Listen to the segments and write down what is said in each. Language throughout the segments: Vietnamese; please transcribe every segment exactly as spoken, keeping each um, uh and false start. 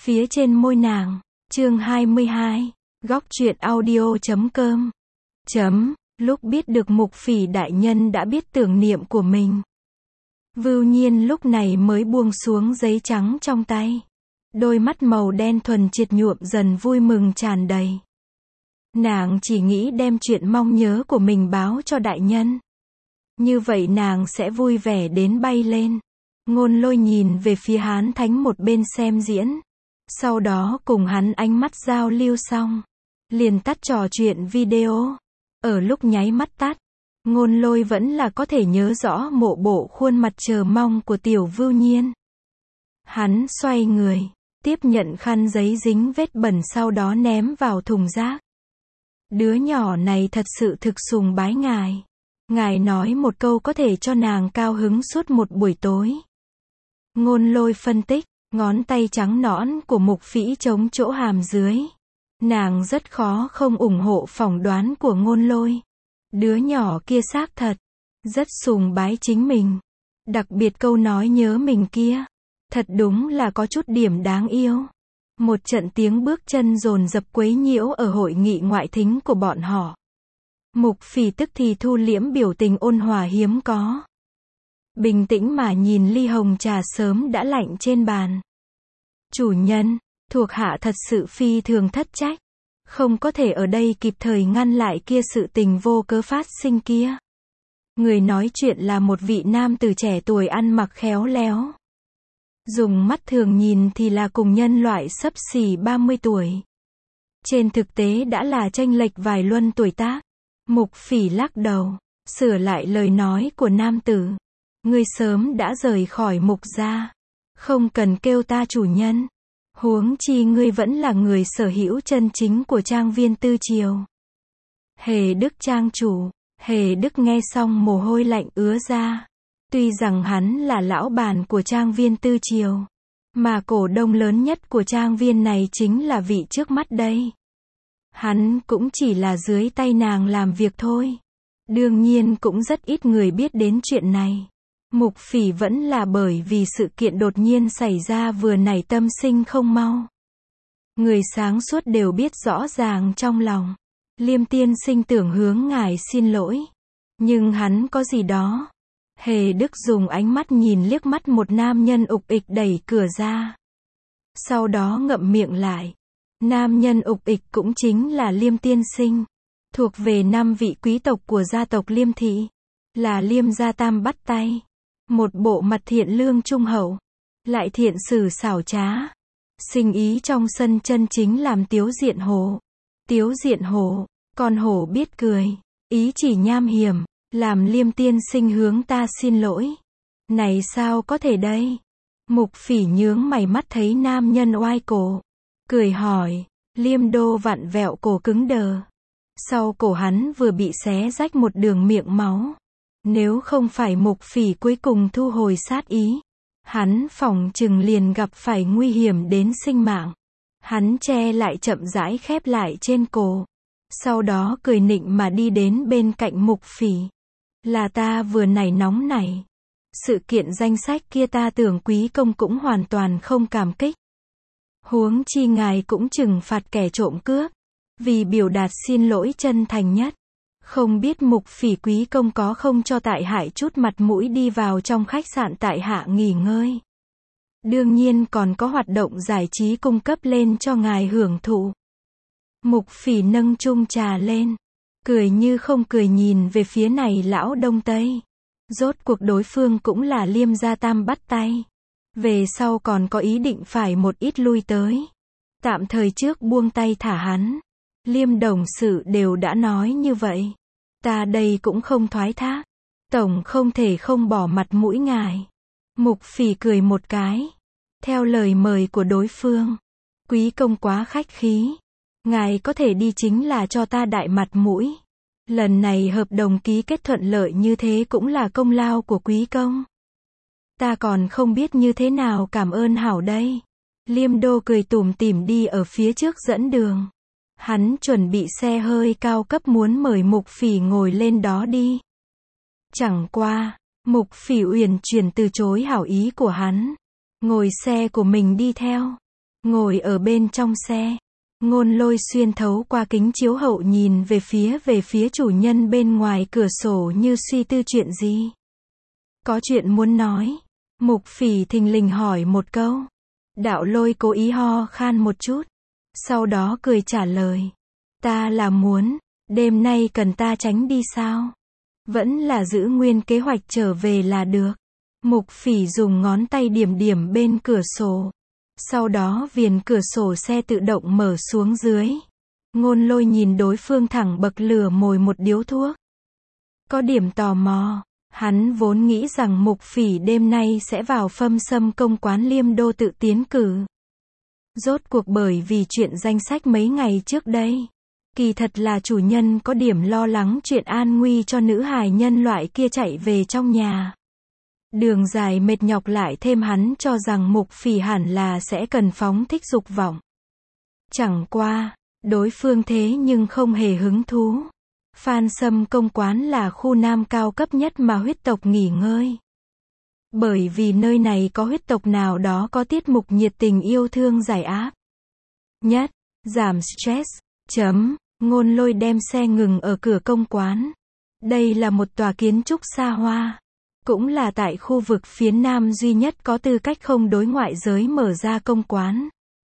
phía trên môi nàng. Chương hai mươi hai. Góc truyện audio chấm com. Chấm, lúc biết được Mục Phỉ đại nhân đã biết tưởng niệm của mình. Vưu Nhiên lúc này mới buông xuống giấy trắng trong tay. Đôi mắt màu đen thuần triệt nhuộm dần vui mừng tràn đầy. Nàng chỉ nghĩ đem chuyện mong nhớ của mình báo cho đại nhân. Như vậy nàng sẽ vui vẻ đến bay lên. Ngôn Lôi nhìn về phía Hán Thánh một bên xem diễn. Sau đó cùng hắn ánh mắt giao lưu xong, liền tắt trò chuyện video. Ở lúc nháy mắt tắt, Ngôn Lôi vẫn là có thể nhớ rõ mộ bộ khuôn mặt chờ mong của tiểu Vưu Nhiên. Hắn xoay người, tiếp nhận khăn giấy dính vết bẩn sau đó ném vào thùng rác. Đứa nhỏ này thật sự thực sùng bái ngài. Ngài nói một câu có thể cho nàng cao hứng suốt một buổi tối. Ngôn Lôi phân tích, ngón tay trắng nõn của Mục Phỉ chống chỗ hàm dưới. Nàng rất khó không ủng hộ phỏng đoán của Ngôn Lôi. Đứa nhỏ kia xác thật, rất sùng bái chính mình. Đặc biệt câu nói nhớ mình kia, thật đúng là có chút điểm đáng yêu. Một trận tiếng bước chân dồn dập quấy nhiễu ở hội nghị ngoại thính của bọn họ. Mục Phỉ tức thì thu liễm biểu tình ôn hòa hiếm có. Bình tĩnh mà nhìn ly hồng trà sớm đã lạnh trên bàn. Chủ nhân, thuộc hạ thật sự phi thường thất trách. Không có thể ở đây kịp thời ngăn lại kia sự tình vô cớ phát sinh kia. Người nói chuyện là một vị nam tử trẻ tuổi ăn mặc khéo léo. Dùng mắt thường nhìn thì là cùng nhân loại xấp xỉ ba mươi tuổi. Trên thực tế đã là chênh lệch vài luân tuổi tác. Mục Phỉ lắc đầu, sửa lại lời nói của nam tử. Ngươi sớm đã rời khỏi Mục gia. Không cần kêu ta chủ nhân. Huống chi ngươi vẫn là người sở hữu chân chính của trang viên Tư Triều. Hề Đức trang chủ. Hề Đức nghe xong mồ hôi lạnh ứa ra. Tuy rằng hắn là lão bản của trang viên Tư Triều, mà cổ đông lớn nhất của trang viên này chính là vị trước mắt đây. Hắn cũng chỉ là dưới tay nàng làm việc thôi. Đương nhiên cũng rất ít người biết đến chuyện này. Mục Phỉ vẫn là bởi vì sự kiện đột nhiên xảy ra vừa nảy tâm sinh không mau. Người sáng suốt đều biết rõ ràng trong lòng. Liêm tiên sinh tưởng hướng ngài xin lỗi. Nhưng hắn có gì đó. Hề Đức dùng ánh mắt nhìn liếc mắt một nam nhân ục ịch đẩy cửa ra. Sau đó ngậm miệng lại. Nam nhân ục ịch cũng chính là Liêm tiên sinh. Thuộc về năm vị quý tộc của gia tộc Liêm thị. Là Liêm gia tam bắt tay. Một bộ mặt thiện lương trung hậu. Lại thiện sử xảo trá. Sinh ý trong sân chân chính làm Tiếu Diện Hổ. Tiếu Diện Hổ, con hổ biết cười. Ý chỉ nham hiểm. Làm Liêm tiên sinh hướng ta xin lỗi. Này sao có thể đây? Mục Phỉ nhướng mày mắt thấy nam nhân oai cổ. Cười hỏi. Liêm đô vặn vẹo cổ cứng đờ. Sau cổ hắn vừa bị xé rách một đường miệng máu. Nếu không phải Mục Phỉ cuối cùng thu hồi sát ý, hắn phỏng chừng liền gặp phải nguy hiểm đến sinh mạng. Hắn che lại chậm rãi khép lại trên cổ. Sau đó cười nịnh mà đi đến bên cạnh Mục Phỉ. Là ta vừa nảy nóng này. Sự kiện danh sách kia ta tưởng quý công cũng hoàn toàn không cảm kích. Huống chi ngài cũng trừng phạt kẻ trộm cướp. Vì biểu đạt xin lỗi chân thành nhất. Không biết Mục Phỉ quý công có không cho tại hại chút mặt mũi đi vào trong khách sạn tại hạ nghỉ ngơi. Đương nhiên còn có hoạt động giải trí cung cấp lên cho ngài hưởng thụ. Mục Phỉ nâng chung trà lên. Cười như không cười nhìn về phía này lão Đông Tây. Rốt cuộc đối phương cũng là Liêm gia tam bắt tay. Về sau còn có ý định phải một ít lui tới. Tạm thời trước buông tay thả hắn. Liêm đồng sự đều đã nói như vậy. Ta đây cũng không thoái thác. Tổng không thể không bỏ mặt mũi ngài. Mục Phỉ cười một cái. Theo lời mời của đối phương. Quý công quá khách khí. Ngài có thể đi chính là cho ta đại mặt mũi. Lần này hợp đồng ký kết thuận lợi như thế cũng là công lao của quý công. Ta còn không biết như thế nào cảm ơn hảo đây. Liêm đô cười tủm tỉm đi ở phía trước dẫn đường. Hắn chuẩn bị xe hơi cao cấp muốn mời Mục Phỉ ngồi lên đó đi. Chẳng qua, Mục Phỉ uyển chuyển từ chối hảo ý của hắn. Ngồi xe của mình đi theo. Ngồi ở bên trong xe, Ngôn Lôi xuyên thấu qua kính chiếu hậu nhìn về phía về phía chủ nhân bên ngoài cửa sổ như suy tư chuyện gì. Có chuyện muốn nói. Mục Phỉ thình lình hỏi một câu. Đạo Lôi cố ý ho khan một chút. Sau đó cười trả lời. Ta là muốn, đêm nay cần ta tránh đi sao? Vẫn là giữ nguyên kế hoạch trở về là được. Mục Phỉ dùng ngón tay điểm điểm bên cửa sổ. Sau đó viền cửa sổ xe tự động mở xuống dưới. Ngôn Lôi nhìn đối phương thẳng bậc lửa mồi một điếu thuốc. Có điểm tò mò. Hắn vốn nghĩ rằng Mục Phỉ đêm nay sẽ vào Phâm Sâm Công quán Liêm Đô tự tiến cử. Rốt cuộc bởi vì chuyện danh sách mấy ngày trước đây. Kỳ thật là chủ nhân có điểm lo lắng chuyện an nguy cho nữ hài nhân loại kia chạy về trong nhà. Đường dài mệt nhọc lại thêm hắn cho rằng Mục Phỉ hẳn là sẽ cần phóng thích dục vọng. Chẳng qua, đối phương thế nhưng không hề hứng thú. Phan Sâm Công quán là khu nam cao cấp nhất mà huyết tộc nghỉ ngơi. Bởi vì nơi này có huyết tộc nào đó có tiết mục nhiệt tình yêu thương giải áp nhất, giảm stress. Chấm, Ngôn Lôi đem xe ngừng ở cửa công quán. Đây là một tòa kiến trúc xa hoa. Cũng là tại khu vực phía nam duy nhất có tư cách không đối ngoại giới mở ra công quán.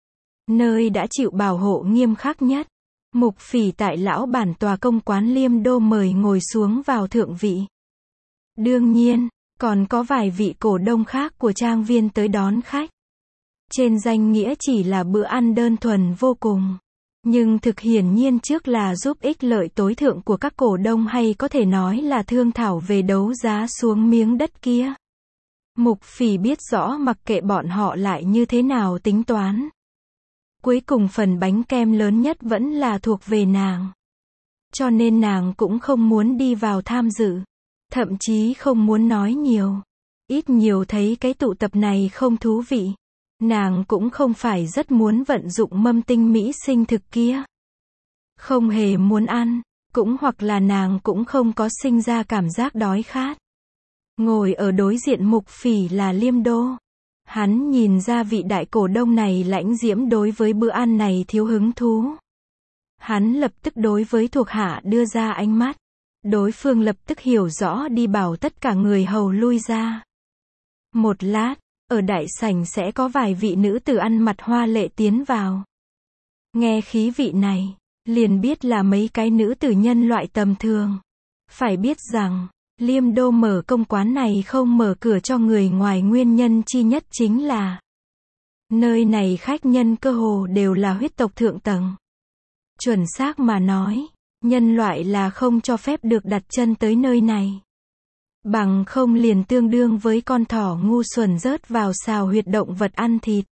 Nơi đã chịu bảo hộ nghiêm khắc nhất. Mục Phỉ tại lão bản tòa công quán Liêm Đô mời ngồi xuống vào thượng vị. Đương nhiên, còn có vài vị cổ đông khác của trang viên tới đón khách. Trên danh nghĩa chỉ là bữa ăn đơn thuần vô cùng. Nhưng thực hiển nhiên trước là giúp ích lợi tối thượng của các cổ đông hay có thể nói là thương thảo về đấu giá xuống miếng đất kia. Mục Phỉ biết rõ mặc kệ bọn họ lại như thế nào tính toán. Cuối cùng phần bánh kem lớn nhất vẫn là thuộc về nàng. Cho nên nàng cũng không muốn đi vào tham dự. Thậm chí không muốn nói nhiều. Ít nhiều thấy cái tụ tập này không thú vị. Nàng cũng không phải rất muốn vận dụng mâm tinh mỹ sinh thực kia. Không hề muốn ăn. Cũng hoặc là nàng cũng không có sinh ra cảm giác đói khát. Ngồi ở đối diện Mục Phỉ là Liêm Đô. Hắn nhìn ra vị đại cổ đông này lãnh diễm đối với bữa ăn này thiếu hứng thú. Hắn lập tức đối với thuộc hạ đưa ra ánh mắt. Đối phương lập tức hiểu rõ đi bảo tất cả người hầu lui ra. Một lát, ở đại sảnh sẽ có vài vị nữ tử ăn mặc hoa lệ tiến vào. Nghe khí vị này, liền biết là mấy cái nữ tử nhân loại tầm thường. Phải biết rằng, Liêm Đô mở công quán này không mở cửa cho người ngoài nguyên nhân chi nhất chính là nơi này khách nhân cơ hồ đều là huyết tộc thượng tầng. Chuẩn xác mà nói, nhân loại là không cho phép được đặt chân tới nơi này. Bằng không liền tương đương với con thỏ ngu xuẩn rớt vào xào huyệt động vật ăn thịt.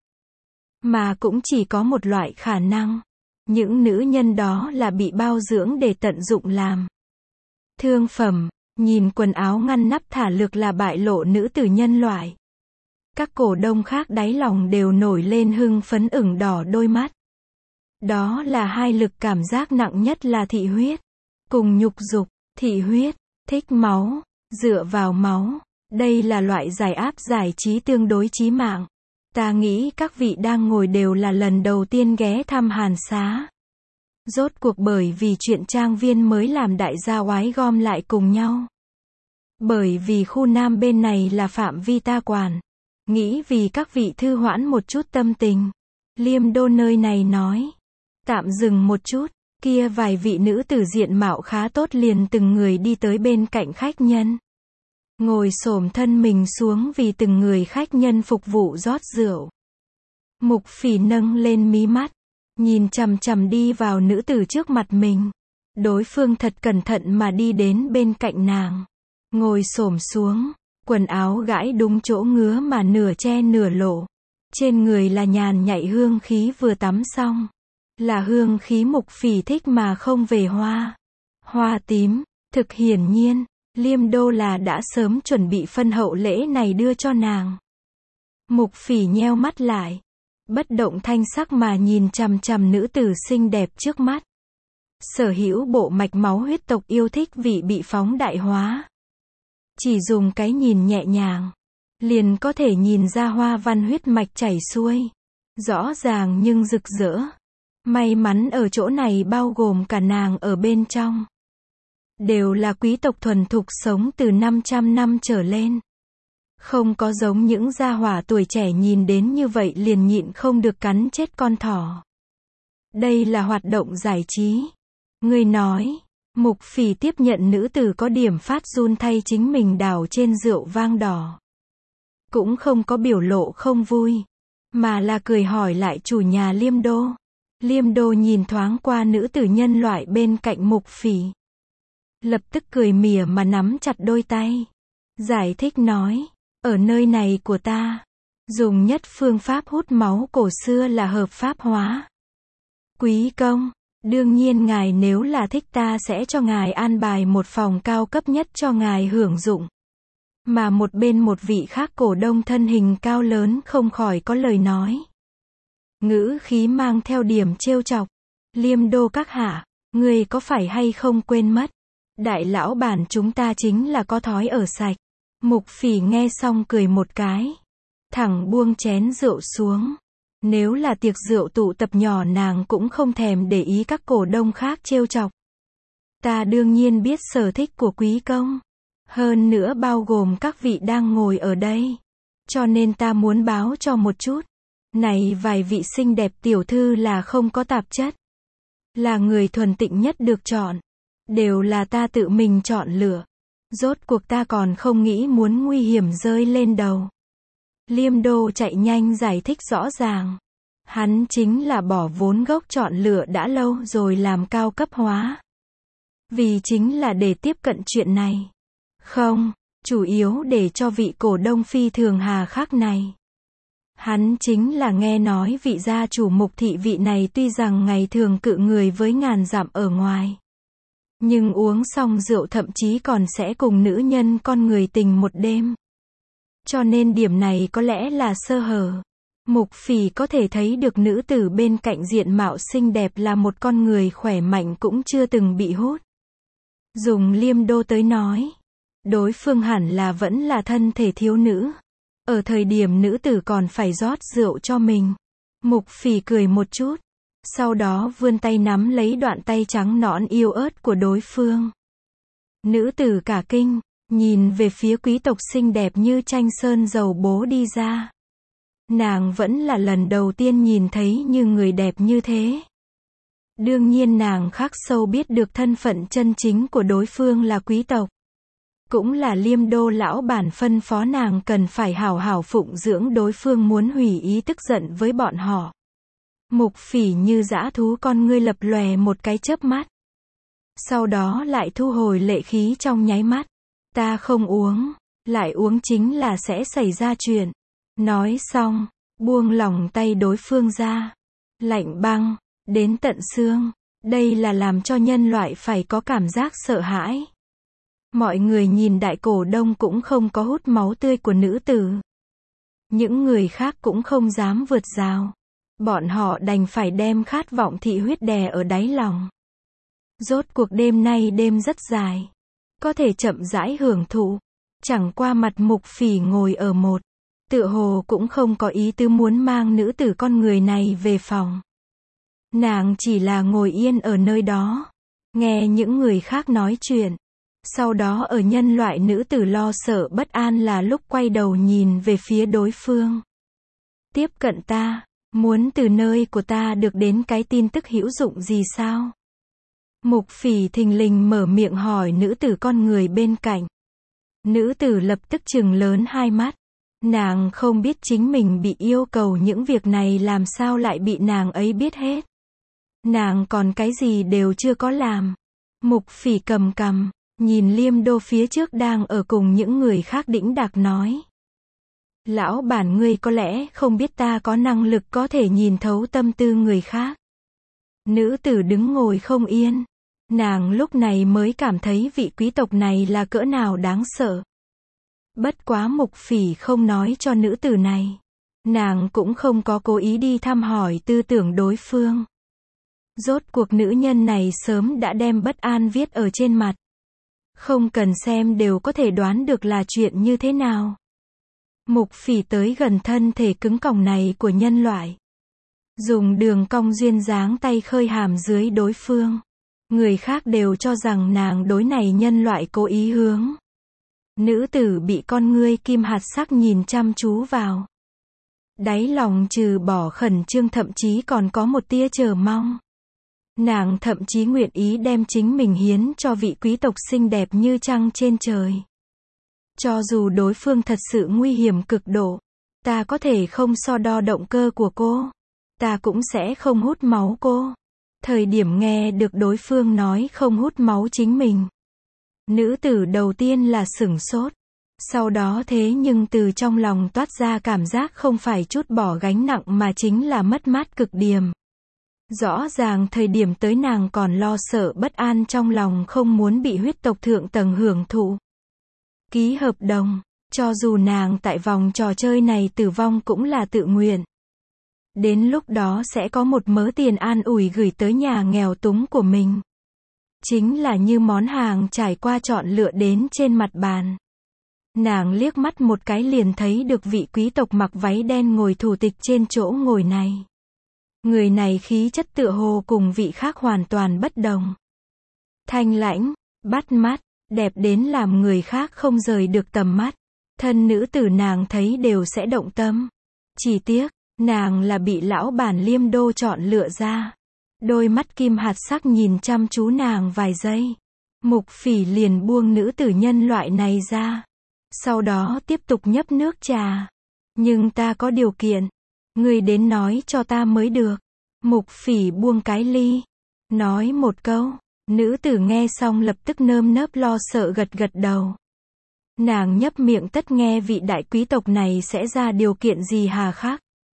Mà cũng chỉ có một loại khả năng. Những nữ nhân đó là bị bao dưỡng để tận dụng làm thương phẩm. Nhìn quần áo ngăn nắp thả lược là bại lộ nữ tử nhân loại. Các cổ đông khác đáy lòng đều nổi lên hưng phấn ửng đỏ đôi mắt. Đó là hai lực cảm giác nặng nhất là thị huyết. Cùng nhục dục, thị huyết, thích máu, dựa vào máu. Đây là loại giải áp giải trí tương đối chí mạng. Ta nghĩ các vị đang ngồi đều là lần đầu tiên ghé thăm Hàn Xá. Rốt cuộc bởi vì chuyện trang viên mới làm đại gia oái gom lại cùng nhau. Bởi vì khu nam bên này là phạm vi ta quản. Nghĩ vì các vị thư hoãn một chút tâm tình. Liêm Đô nơi này nói. Tạm dừng một chút, kia vài vị nữ tử diện mạo khá tốt liền từng người đi tới bên cạnh khách nhân. Ngồi xổm thân mình xuống vì từng người khách nhân phục vụ rót rượu. Mục Phỉ nâng lên mí mắt. Nhìn chằm chằm đi vào nữ tử trước mặt mình. Đối phương thật cẩn thận mà đi đến bên cạnh nàng. Ngồi xổm xuống. Quần áo gãi đúng chỗ ngứa mà nửa che nửa lộ. Trên người là nhàn nhạy hương khí vừa tắm xong. Là hương khí Mục Phỉ thích mà không về hoa. Hoa tím. Thực hiển nhiên, Liêm Đô là đã sớm chuẩn bị phân hậu lễ này đưa cho nàng. Mục Phỉ nheo mắt lại. Bất động thanh sắc mà nhìn chằm chằm nữ tử xinh đẹp trước mắt. Sở hữu bộ mạch máu huyết tộc yêu thích vị bị phóng đại hóa. Chỉ dùng cái nhìn nhẹ nhàng, liền có thể nhìn ra hoa văn huyết mạch chảy xuôi. Rõ ràng nhưng rực rỡ. May mắn ở chỗ này bao gồm cả nàng ở bên trong. Đều là quý tộc thuần thục sống từ năm trăm năm trở lên. Không có giống những gia hỏa tuổi trẻ nhìn đến như vậy liền nhịn không được cắn chết con thỏ. Đây là hoạt động giải trí. Ngươi nói, Mục Phỉ tiếp nhận nữ tử có điểm phát run thay chính mình đảo trên rượu vang đỏ. Cũng không có biểu lộ không vui, mà là cười hỏi lại chủ nhà Liêm Đô. Liêm Đô nhìn thoáng qua nữ tử nhân loại bên cạnh Mục Phỉ. Lập tức cười mỉa mà nắm chặt đôi tay. Giải thích nói, ở nơi này của ta, dùng nhất phương pháp hút máu cổ xưa là hợp pháp hóa. Quý công, đương nhiên ngài nếu là thích ta sẽ cho ngài an bài một phòng cao cấp nhất cho ngài hưởng dụng. Mà một bên một vị khác cổ đông thân hình cao lớn không khỏi có lời nói. Ngữ khí mang theo điểm trêu chọc. Liêm Đô các hạ, người có phải hay không quên mất. Đại lão bản chúng ta chính là có thói ở sạch. Mục Phỉ nghe xong cười một cái. Thẳng buông chén rượu xuống. Nếu là tiệc rượu tụ tập nhỏ nàng cũng không thèm để ý các cổ đông khác trêu chọc. Ta đương nhiên biết sở thích của quý công. Hơn nữa bao gồm các vị đang ngồi ở đây. Cho nên ta muốn báo cho một chút. Này vài vị xinh đẹp tiểu thư là không có tạp chất. Là người thuần tịnh nhất được chọn. Đều là ta tự mình chọn lựa. Rốt cuộc ta còn không nghĩ muốn nguy hiểm rơi lên đầu. Liêm Đô chạy nhanh giải thích rõ ràng. Hắn chính là bỏ vốn gốc chọn lựa đã lâu rồi làm cao cấp hóa. Vì chính là để tiếp cận chuyện này. Không, chủ yếu để cho vị cổ đông phi thường hà khắc này. Hắn chính là nghe nói vị gia chủ Mục thị vị này tuy rằng ngày thường cự người với ngàn dặm ở ngoài. Nhưng uống xong rượu thậm chí còn sẽ cùng nữ nhân con người tình một đêm. Cho nên điểm này có lẽ là sơ hở. Mục Phỉ có thể thấy được nữ tử bên cạnh diện mạo xinh đẹp là một con người khỏe mạnh cũng chưa từng bị hút. Dùng Liêm Đô tới nói. Đối phương hẳn là vẫn là thân thể thiếu nữ. Ở thời điểm nữ tử còn phải rót rượu cho mình. Mục Phỉ cười một chút. Sau đó vươn tay nắm lấy đoạn tay trắng nõn yêu ớt của đối phương. Nữ tử cả kinh, nhìn về phía quý tộc xinh đẹp như tranh sơn dầu bố đi ra. Nàng vẫn là lần đầu tiên nhìn thấy như người đẹp như thế. Đương nhiên nàng khắc sâu biết được thân phận chân chính của đối phương là quý tộc. Cũng là Liêm Đô lão bản phân phó nàng cần phải hảo hảo phụng dưỡng đối phương muốn hủy ý tức giận với bọn họ. Mục Phỉ như dã thú con ngươi lập lòe một cái chớp mắt. Sau đó lại thu hồi lệ khí trong nháy mắt. Ta không uống, lại uống chính là sẽ xảy ra chuyện. Nói xong, buông lỏng tay đối phương ra. Lạnh băng, đến tận xương. Đây là làm cho nhân loại phải có cảm giác sợ hãi. Mọi người nhìn đại cổ đông cũng không có hút máu tươi của nữ tử. Những người khác cũng không dám vượt rào. Bọn họ đành phải đem khát vọng thị huyết đè ở đáy lòng. Rốt cuộc đêm nay đêm rất dài. Có thể chậm rãi hưởng thụ. Chẳng qua mặt Mục Phỉ ngồi ở một. Tựa hồ cũng không có ý tứ muốn mang nữ tử con người này về phòng. Nàng chỉ là ngồi yên ở nơi đó. Nghe những người khác nói chuyện. Sau đó ở nhân loại nữ tử lo sợ bất an là lúc quay đầu nhìn về phía đối phương. Tiếp cận ta, muốn từ nơi của ta được đến cái tin tức hữu dụng gì sao? Mục Phỉ thình lình mở miệng hỏi nữ tử con người bên cạnh. Nữ tử lập tức trừng lớn hai mắt. Nàng không biết chính mình bị yêu cầu những việc này làm sao lại bị nàng ấy biết hết. Nàng còn cái gì đều chưa có làm. Mục Phỉ cầm cằm, nhìn Liêm Đô phía trước đang ở cùng những người khác đĩnh đạc nói. Lão bản ngươi có lẽ không biết ta có năng lực có thể nhìn thấu tâm tư người khác. Nữ tử đứng ngồi không yên. Nàng lúc này mới cảm thấy vị quý tộc này là cỡ nào đáng sợ. Bất quá Mục Phỉ không nói cho nữ tử này. Nàng cũng không có cố ý đi thăm hỏi tư tưởng đối phương. Rốt cuộc nữ nhân này sớm đã đem bất an viết ở trên mặt. Không cần xem đều có thể đoán được là chuyện như thế nào. Mục Phỉ tới gần thân thể cứng còng này của nhân loại. dùng đường cong duyên dáng tay khơi hàm dưới đối phương. Người khác đều cho rằng nàng đối này nhân loại cố ý hướng. Nữ tử bị con ngươi kim hạt sắc nhìn chăm chú vào. Đáy lòng trừ bỏ khẩn trương thậm chí còn có một tia chờ mong. Nàng thậm chí nguyện ý đem chính mình hiến cho vị quý tộc xinh đẹp như trăng trên trời. Cho dù đối phương thật sự nguy hiểm cực độ, ta có thể không so đo động cơ của cô. Ta cũng sẽ không hút máu cô. Thời điểm nghe được đối phương nói không hút máu chính mình, nữ tử đầu tiên là sửng sốt. Sau đó thế nhưng từ trong lòng toát ra cảm giác không phải chút bỏ gánh nặng mà chính là mất mát cực điểm. Rõ ràng thời điểm tới nàng còn lo sợ bất an trong lòng không muốn bị huyết tộc thượng tầng hưởng thụ. Ký hợp đồng, cho dù nàng tại vòng trò chơi này tử vong cũng là tự nguyện. Đến lúc đó sẽ có một mớ tiền an ủi gửi tới nhà nghèo túng của mình. Chính là như món hàng trải qua chọn lựa đến trên mặt bàn. Nàng liếc mắt một cái liền thấy được vị quý tộc mặc váy đen ngồi thủ tịch trên chỗ ngồi này. Người này khí chất tựa hồ cùng vị khác hoàn toàn bất đồng. Thanh lãnh, bắt mắt, đẹp đến làm người khác không rời được tầm mắt. Thân nữ tử nàng thấy đều sẽ động tâm. Chỉ tiếc, nàng là bị lão bản Liêm Đô chọn lựa ra. Đôi mắt kim hạt sắc nhìn chăm chú nàng vài giây. Mục Phỉ liền buông nữ tử nhân loại này ra. Sau đó tiếp tục nhấp nước trà. Nhưng ta có điều kiện. Ngươi đến nói cho ta mới được. Mục Phỉ buông cái ly. Nói một câu. Nữ tử nghe xong lập tức nơm nớp lo sợ gật gật đầu. Nàng nhấp miệng tất nghe vị đại quý tộc này sẽ ra điều kiện gì hà khắc.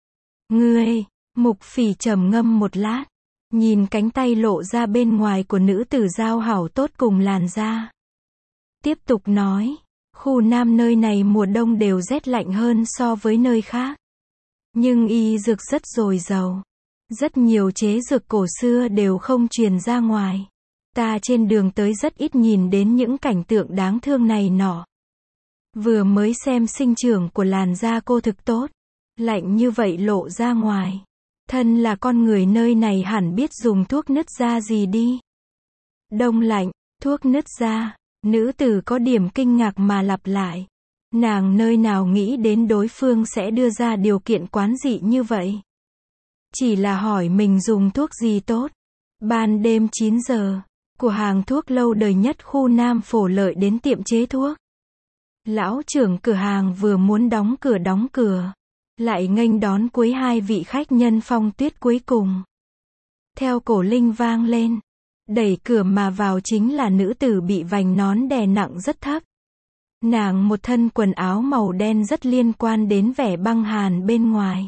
Ngươi, Mục Phỉ trầm ngâm một lát. Nhìn cánh tay lộ ra bên ngoài của nữ tử giao hảo tốt cùng làn da. Tiếp tục nói. Khu Nam nơi này mùa đông đều rét lạnh hơn so với nơi khác. Nhưng y dược rất dồi dào. Rất nhiều chế dược cổ xưa đều không truyền ra ngoài. Ta trên đường tới rất ít nhìn đến những cảnh tượng đáng thương này nọ. Vừa mới xem sinh trưởng của làn da cô thực tốt. Lạnh như vậy lộ ra ngoài. Thân là con người nơi này hẳn biết dùng thuốc nứt da gì đi. Đông lạnh, thuốc nứt da. Nữ tử có điểm kinh ngạc mà lặp lại. Nàng nơi nào nghĩ đến đối phương sẽ đưa ra điều kiện quán dị như vậy. Chỉ là hỏi mình dùng thuốc gì tốt. Ban đêm chín giờ, của hàng thuốc lâu đời nhất khu Nam Phổ Lợi đến tiệm chế thuốc. Lão trưởng cửa hàng vừa muốn đóng cửa đóng cửa. Lại nghênh đón cuối hai vị khách nhân Phong Tuyết cuối cùng. Theo cổ linh vang lên. Đẩy cửa mà vào chính là nữ tử bị vành nón đè nặng rất thấp. Nàng một thân quần áo màu đen rất liên quan đến vẻ băng hàn bên ngoài.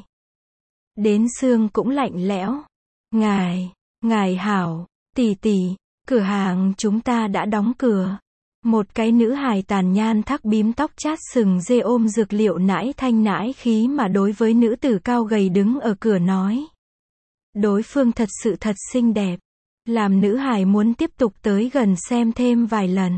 Đến xương cũng lạnh lẽo. Ngài, ngài hảo, tỷ tỷ, cửa hàng chúng ta đã đóng cửa. Một cái nữ hài tàn nhan thắc bím tóc chát sừng dê ôm dược liệu nãi thanh nãi khí mà đối với nữ tử cao gầy đứng ở cửa nói. Đối phương thật sự thật xinh đẹp. Làm nữ hài muốn tiếp tục tới gần xem thêm vài lần.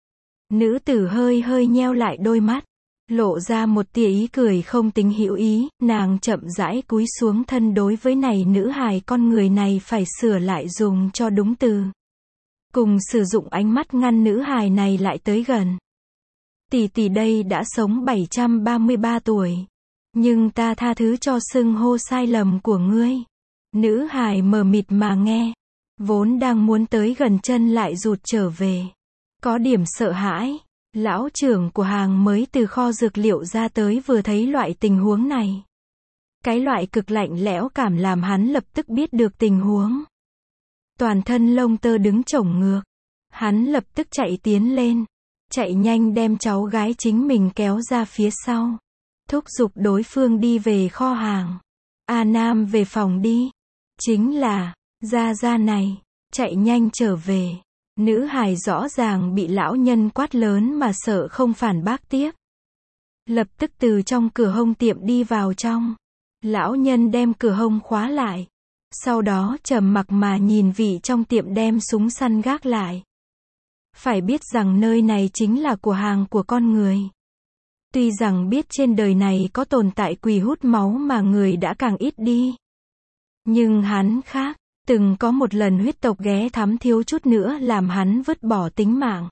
Nữ tử hơi hơi nheo lại đôi mắt. Lộ ra một tia ý cười không tính hữu ý. Nàng chậm rãi cúi xuống thân đối với này nữ hài con người này phải sửa lại dùng cho đúng từ. Cùng sử dụng ánh mắt ngăn nữ hài này lại tới gần. Tỷ tỷ đây đã sống bảy trăm ba mươi ba tuổi. Nhưng ta tha thứ cho xưng hô sai lầm của ngươi. Nữ hài mờ mịt mà nghe. Vốn đang muốn tới gần chân lại rụt trở về. Có điểm sợ hãi. Lão trưởng của hàng mới từ kho dược liệu ra tới vừa thấy loại tình huống này. Cái loại cực lạnh lẽo cảm làm hắn lập tức biết được tình huống. Toàn thân lông tơ đứng chổng ngược. Hắn lập tức chạy tiến lên. Chạy nhanh đem cháu gái chính mình kéo ra phía sau. Thúc giục đối phương đi về kho hàng. A Nam về phòng đi. Chính là, Gia Gia này, chạy nhanh trở về. Nữ hài rõ ràng bị lão nhân quát lớn mà sợ không phản bác tiếp. Lập tức từ trong cửa hông tiệm đi vào trong. Lão nhân đem cửa hông khóa lại. Sau đó trầm mặc mà nhìn vị trong tiệm đem súng săn gác lại. Phải biết rằng nơi này chính là của hàng của con người. Tuy rằng biết trên đời này có tồn tại quỷ hút máu mà người đã càng ít đi. Nhưng hắn khác, từng có một lần huyết tộc ghé thăm thiếu chút nữa làm hắn vứt bỏ tính mạng.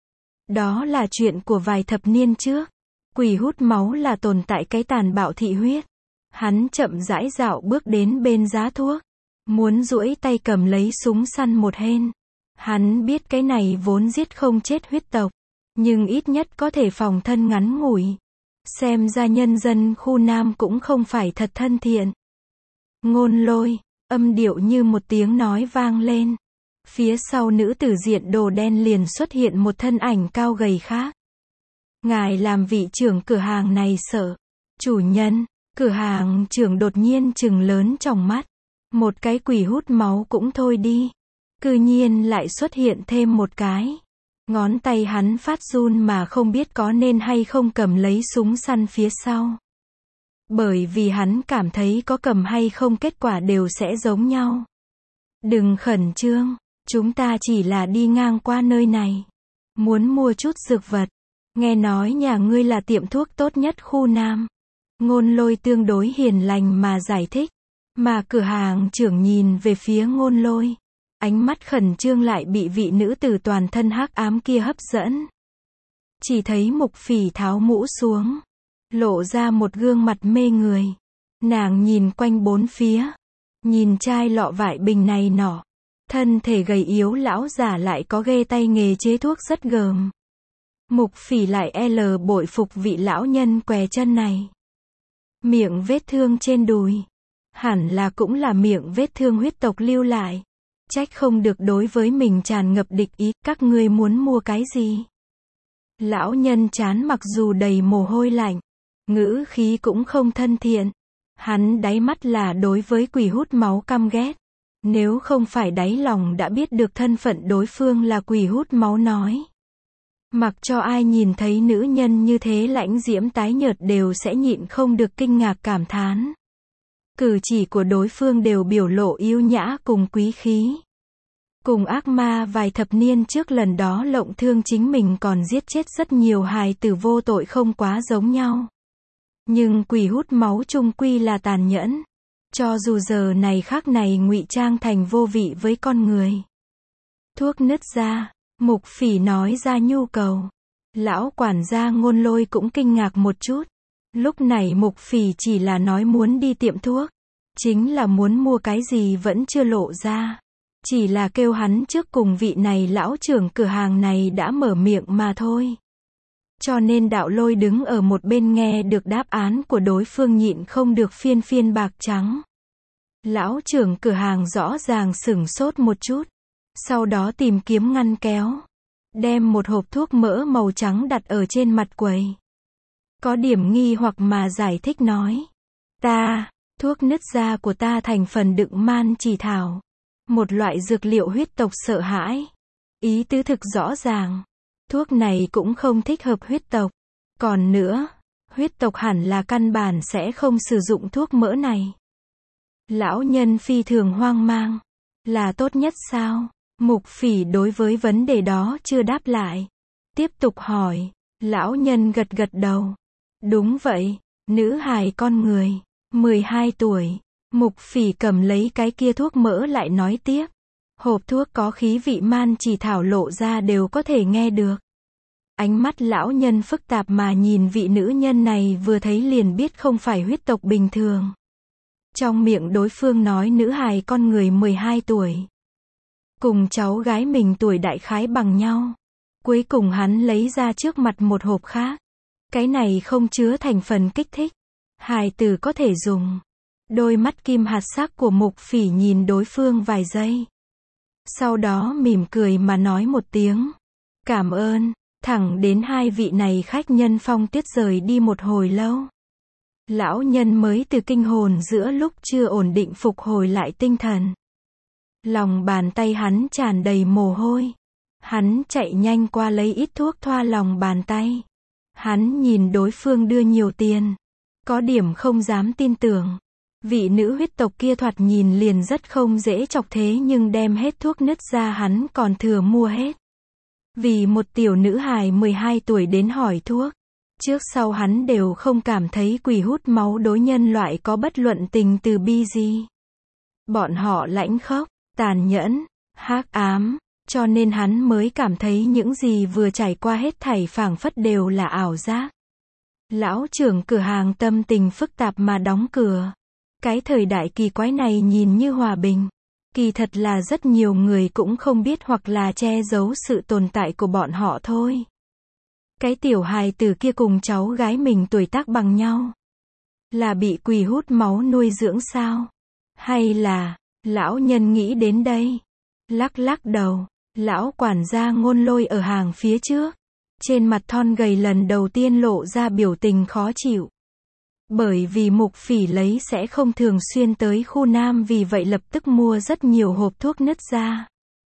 Đó là chuyện của vài thập niên trước. Quỷ hút máu là tồn tại cái tàn bạo thị huyết. Hắn chậm rãi dạo bước đến bên giá thuốc, muốn duỗi tay cầm lấy súng săn một hên. Hắn biết cái này vốn giết không chết huyết tộc, nhưng ít nhất có thể phòng thân ngắn ngủi. Xem ra nhân dân khu Nam cũng không phải thật thân thiện. Ngôn Lôi, âm điệu như một tiếng nói vang lên. Phía sau nữ tử diện đồ đen liền xuất hiện một thân ảnh cao gầy khác. Ngài làm vị trưởng cửa hàng này sợ. Chủ nhân, cửa hàng trưởng đột nhiên trừng lớn trong mắt. Một cái quỷ hút máu cũng thôi đi. Cư nhiên lại xuất hiện thêm một cái. Ngón tay hắn phát run mà không biết có nên hay không cầm lấy súng săn phía sau. Bởi vì hắn cảm thấy có cầm hay không kết quả đều sẽ giống nhau. Đừng khẩn trương, chúng ta chỉ là đi ngang qua nơi này. Muốn mua chút dược vật. Nghe nói nhà ngươi là tiệm thuốc tốt nhất khu Nam. Ngôn Lôi tương đối hiền lành mà giải thích. Mà cửa hàng trưởng nhìn về phía Ngôn Lôi. Ánh mắt khẩn trương lại bị vị nữ tử toàn thân hắc ám kia hấp dẫn. Chỉ thấy Mục Phỉ tháo mũ xuống, lộ ra một gương mặt mê người. Nàng nhìn quanh bốn phía, nhìn chai lọ vải bình này nọ. Thân thể gầy yếu lão giả lại có ghê tay nghề chế thuốc rất gờm. Mục Phỉ lại l bội phục vị lão nhân què chân này. Miệng vết thương trên đùi, hẳn là cũng là miệng vết thương huyết tộc lưu lại. Trách không được đối với mình tràn ngập địch ý, các ngươi muốn mua cái gì? Lão nhân trán mặc dù đầy mồ hôi lạnh, ngữ khí cũng không thân thiện. Hắn đáy mắt là đối với quỷ hút máu căm ghét. Nếu không phải đáy lòng đã biết được thân phận đối phương là quỷ hút máu nói. Mặc cho ai nhìn thấy nữ nhân như thế lãnh diễm tái nhợt đều sẽ nhịn không được kinh ngạc cảm thán. Cử chỉ của đối phương đều biểu lộ yêu nhã cùng quý khí. Cùng ác ma vài thập niên trước lần đó lộng thương chính mình còn giết chết rất nhiều hài tử vô tội không quá giống nhau. Nhưng quỷ hút máu chung quy là tàn nhẫn. Cho dù giờ này khắc này ngụy trang thành vô vị với con người. Thuốc nứt da, Mục Phỉ nói ra nhu cầu. Lão quản gia Ngôn Lôi cũng kinh ngạc một chút. Lúc này Mục Phỉ chỉ là nói muốn đi tiệm thuốc. Chính là muốn mua cái gì vẫn chưa lộ ra. Chỉ là kêu hắn trước cùng vị này lão trưởng cửa hàng này đã mở miệng mà thôi. Cho nên Đạo Lôi đứng ở một bên nghe được đáp án của đối phương nhịn không được phiên phiên bạc trắng. Lão trưởng cửa hàng rõ ràng sửng sốt một chút. Sau đó tìm kiếm ngăn kéo. Đem một hộp thuốc mỡ màu trắng đặt ở trên mặt quầy. Có điểm nghi hoặc mà giải thích nói. Ta, thuốc nứt da của ta thành phần đựng man chỉ thảo. Một loại dược liệu huyết tộc sợ hãi. Ý tứ thực rõ ràng. Thuốc này cũng không thích hợp huyết tộc. Còn nữa, huyết tộc hẳn là căn bản sẽ không sử dụng thuốc mỡ này. Lão nhân phi thường hoang mang. Là tốt nhất sao? Mục Phỉ đối với vấn đề đó chưa đáp lại. Tiếp tục hỏi. Lão nhân gật gật đầu. Đúng vậy, nữ hài con người, mười hai tuổi. Mục Phỉ cầm lấy cái kia thuốc mỡ lại nói tiếp. Hộp thuốc có khí vị man chỉ thảo lộ ra đều có thể nghe được. Ánh mắt lão nhân phức tạp mà nhìn vị nữ nhân này vừa thấy liền biết không phải huyết tộc bình thường. Trong miệng đối phương nói nữ hài con người mười hai tuổi. Cùng cháu gái mình tuổi đại khái bằng nhau. Cuối cùng hắn lấy ra trước mặt một hộp khác. Cái này không chứa thành phần kích thích. Hài tử có thể dùng. Đôi mắt kim hạt sắc của Mục Phỉ nhìn đối phương vài giây. Sau đó mỉm cười mà nói một tiếng. Cảm ơn. Thẳng đến hai vị này khách nhân Phong Tuyết rời đi một hồi lâu. Lão nhân mới từ kinh hồn giữa lúc chưa ổn định phục hồi lại tinh thần. Lòng bàn tay hắn tràn đầy mồ hôi. Hắn chạy nhanh qua lấy ít thuốc thoa lòng bàn tay. Hắn nhìn đối phương đưa nhiều tiền. Có điểm không dám tin tưởng. Vị nữ huyết tộc kia thoạt nhìn liền rất không dễ chọc thế nhưng đem hết thuốc nứt ra hắn còn thừa mua hết. Vì một tiểu nữ hài mười hai tuổi đến hỏi thuốc. Trước sau hắn đều không cảm thấy quỷ hút máu đối nhân loại có bất luận tình từ bi gì. Bọn họ lãnh khốc, tàn nhẫn, hắc ám, cho nên hắn mới cảm thấy những gì vừa trải qua hết thảy phảng phất đều là ảo giác. Lão trưởng cửa hàng tâm tình phức tạp mà đóng cửa. Cái thời đại kỳ quái này nhìn như hòa bình. Kỳ thật là rất nhiều người cũng không biết hoặc là che giấu sự tồn tại của bọn họ thôi. Cái tiểu hài tử kia cùng cháu gái mình tuổi tác bằng nhau. Là bị quỷ hút máu nuôi dưỡng sao? Hay là, lão nhân nghĩ đến đây. Lắc lắc đầu, lão quản gia Ngôn Lôi ở hàng phía trước. Trên mặt thon gầy lần đầu tiên lộ ra biểu tình khó chịu. Bởi vì Mục Phỉ lấy sẽ không thường xuyên tới khu Nam, vì vậy lập tức mua rất nhiều hộp thuốc nứt ra.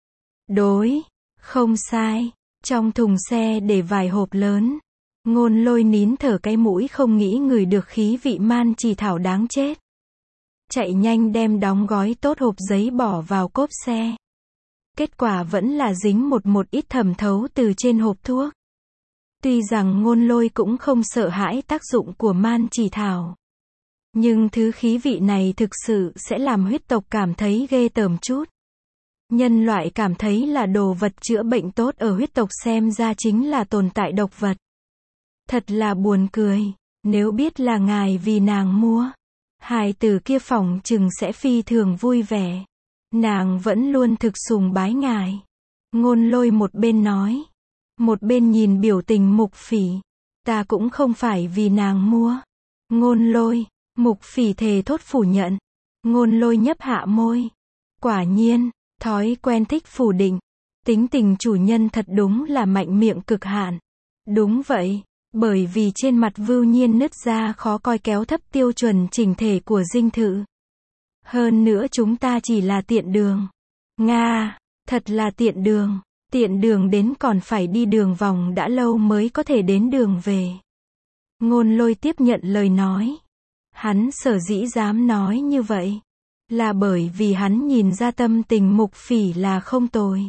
Đối, không sai, trong thùng xe để vài hộp lớn. Ngôn Lôi nín thở cái mũi không nghĩ ngửi được khí vị man chỉ thảo đáng chết. Chạy nhanh đem đóng gói tốt hộp giấy bỏ vào cốp xe. Kết quả vẫn là dính một một ít thẩm thấu từ trên hộp thuốc. Tuy rằng Ngôn Lôi cũng không sợ hãi tác dụng của man chỉ thảo. Nhưng thứ khí vị này thực sự sẽ làm huyết tộc cảm thấy ghê tởm chút. Nhân loại cảm thấy là đồ vật chữa bệnh tốt, ở huyết tộc xem ra chính là tồn tại độc vật. Thật là buồn cười, nếu biết là ngài vì nàng mua, hài tử kia phỏng chừng sẽ phi thường vui vẻ. Nàng vẫn luôn thực sùng bái ngài. Ngôn Lôi một bên nói, một bên nhìn biểu tình Mục Phỉ. Ta cũng không phải vì nàng mua. Ngôn Lôi, Mục Phỉ thề thốt phủ nhận. Ngôn Lôi nhấp hạ môi. Quả nhiên, thói quen thích phủ định. Tính tình chủ nhân thật đúng là mạnh miệng cực hạn. Đúng vậy, bởi vì trên mặt Vưu Nhiên nứt ra khó coi kéo thấp tiêu chuẩn chỉnh thể của dinh thự. Hơn nữa chúng ta chỉ là tiện đường. Nga, thật là tiện đường. Tiện đường đến còn phải đi đường vòng đã lâu mới có thể đến đường về. Ngôn Lôi tiếp nhận lời nói. Hắn sở dĩ dám nói như vậy, là bởi vì hắn nhìn ra tâm tình Mục Phỉ là không tồi.